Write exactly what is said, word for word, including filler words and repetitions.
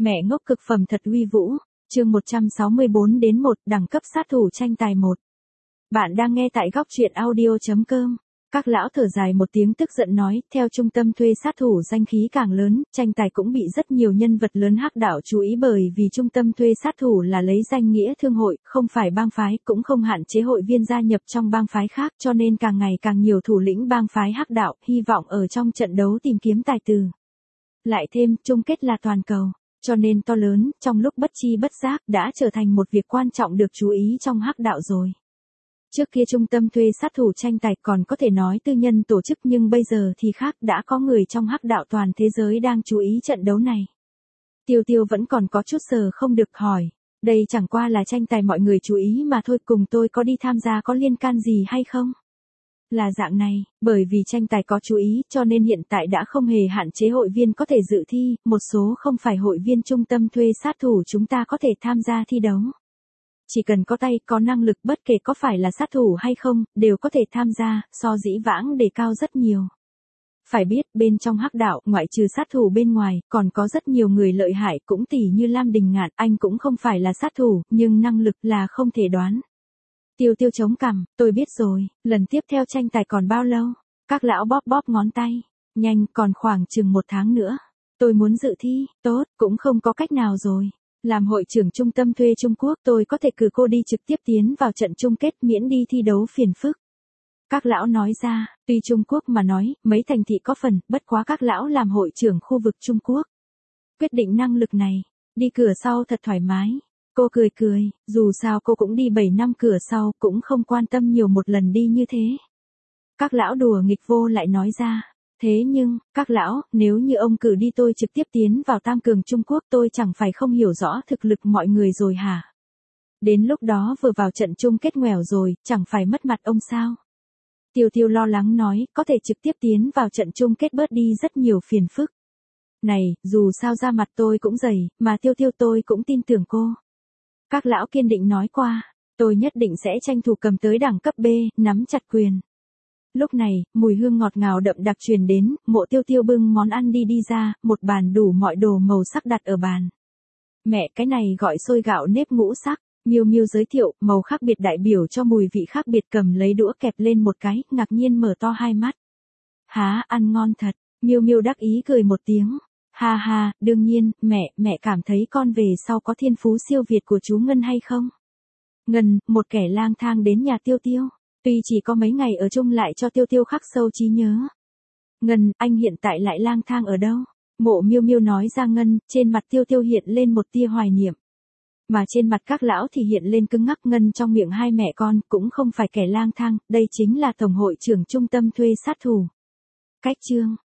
Mẹ ngốc cực phẩm thật uy vũ, chương một trăm sáu mươi bốn đến một, đẳng cấp sát thủ tranh tài một. Bạn đang nghe tại góc truyện audio chấm com. Các lão thở dài một tiếng tức giận nói, theo trung tâm thuê sát thủ danh khí càng lớn, tranh tài cũng bị rất nhiều nhân vật lớn hắc đạo chú ý bởi vì trung tâm thuê sát thủ là lấy danh nghĩa thương hội, không phải bang phái, cũng không hạn chế hội viên gia nhập trong bang phái khác, cho nên càng ngày càng nhiều thủ lĩnh bang phái hắc đạo hy vọng ở trong trận đấu tìm kiếm tài tử. Lại thêm, chung kết là toàn cầu. Cho nên to lớn, trong lúc bất chi bất giác, đã trở thành một việc quan trọng được chú ý trong hắc đạo rồi. Trước kia trung tâm thuê sát thủ tranh tài còn có thể nói tư nhân tổ chức, nhưng bây giờ thì khác, đã có người trong hắc đạo toàn thế giới đang chú ý trận đấu này. Tiêu Tiêu vẫn còn có chút sờ không được, hỏi, đây chẳng qua là tranh tài mọi người chú ý mà thôi, cùng tôi có đi tham gia có liên can gì hay không? Là dạng này, bởi vì tranh tài có chú ý cho nên hiện tại đã không hề hạn chế hội viên có thể dự thi, một số không phải hội viên trung tâm thuê sát thủ chúng ta có thể tham gia thi đấu. Chỉ cần có tay, có năng lực, bất kể có phải là sát thủ hay không, đều có thể tham gia, so dĩ vãng đề cao rất nhiều. Phải biết, bên trong hắc đạo, ngoại trừ sát thủ bên ngoài, còn có rất nhiều người lợi hại, cũng tỉ như Lam Đình Ngạn, anh cũng không phải là sát thủ, nhưng năng lực là không thể đoán. Tiêu Tiêu chống cằm, tôi biết rồi, lần tiếp theo tranh tài còn bao lâu? Các lão bóp bóp ngón tay, nhanh, còn khoảng chừng một tháng nữa. Tôi muốn dự thi, tốt, cũng không có cách nào rồi. Làm hội trưởng trung tâm thuê Trung Quốc, tôi có thể cử cô đi trực tiếp tiến vào trận chung kết, miễn đi thi đấu phiền phức. Các lão nói ra, tuy Trung Quốc mà nói, mấy thành thị có phần, bất quá các lão làm hội trưởng khu vực Trung Quốc. Quyết định năng lực này, đi cửa sau thật thoải mái. Cô cười cười, dù sao cô cũng đi bảy năm cửa sau, cũng không quan tâm nhiều một lần đi như thế. Các lão đùa nghịch vô lại nói ra, thế nhưng, các lão, nếu như ông cử đi tôi trực tiếp tiến vào tam cường Trung Quốc, tôi chẳng phải không hiểu rõ thực lực mọi người rồi hả? Đến lúc đó vừa vào trận chung kết ngoẻo rồi, chẳng phải mất mặt ông sao? Tiêu Tiêu lo lắng nói, có thể trực tiếp tiến vào trận chung kết bớt đi rất nhiều phiền phức. Này, dù sao da mặt tôi cũng dày, mà Tiêu Tiêu tôi cũng tin tưởng cô. Các lão kiên định nói qua, tôi nhất định sẽ tranh thủ cầm tới đẳng cấp B, nắm chặt quyền. Lúc này, mùi hương ngọt ngào đậm đặc truyền đến, Mộ Tiêu Tiêu bưng món ăn đi đi ra, một bàn đủ mọi đồ màu sắc đặt ở bàn. Mẹ, cái này gọi xôi gạo nếp ngũ sắc, Miêu Miêu giới thiệu, màu khác biệt đại biểu cho mùi vị khác biệt, cầm lấy đũa kẹp lên một cái, ngạc nhiên mở to hai mắt. Há, ăn ngon thật, Miêu Miêu đắc ý cười một tiếng. Ha ha, đương nhiên, mẹ, mẹ cảm thấy con về sau có thiên phú siêu việt của chú Ngân hay không? Ngân, một kẻ lang thang đến nhà Tiêu Tiêu, tuy chỉ có mấy ngày ở chung lại cho Tiêu Tiêu khắc sâu trí nhớ. Ngân, anh hiện tại lại lang thang ở đâu? Mộ Miêu Miêu nói ra Ngân, trên mặt Tiêu Tiêu hiện lên một tia hoài niệm. Mà trên mặt các lão thì hiện lên cứng ngắc. Ngân trong miệng hai mẹ con cũng không phải kẻ lang thang, đây chính là tổng hội trưởng trung tâm thuê sát thủ. Cách chương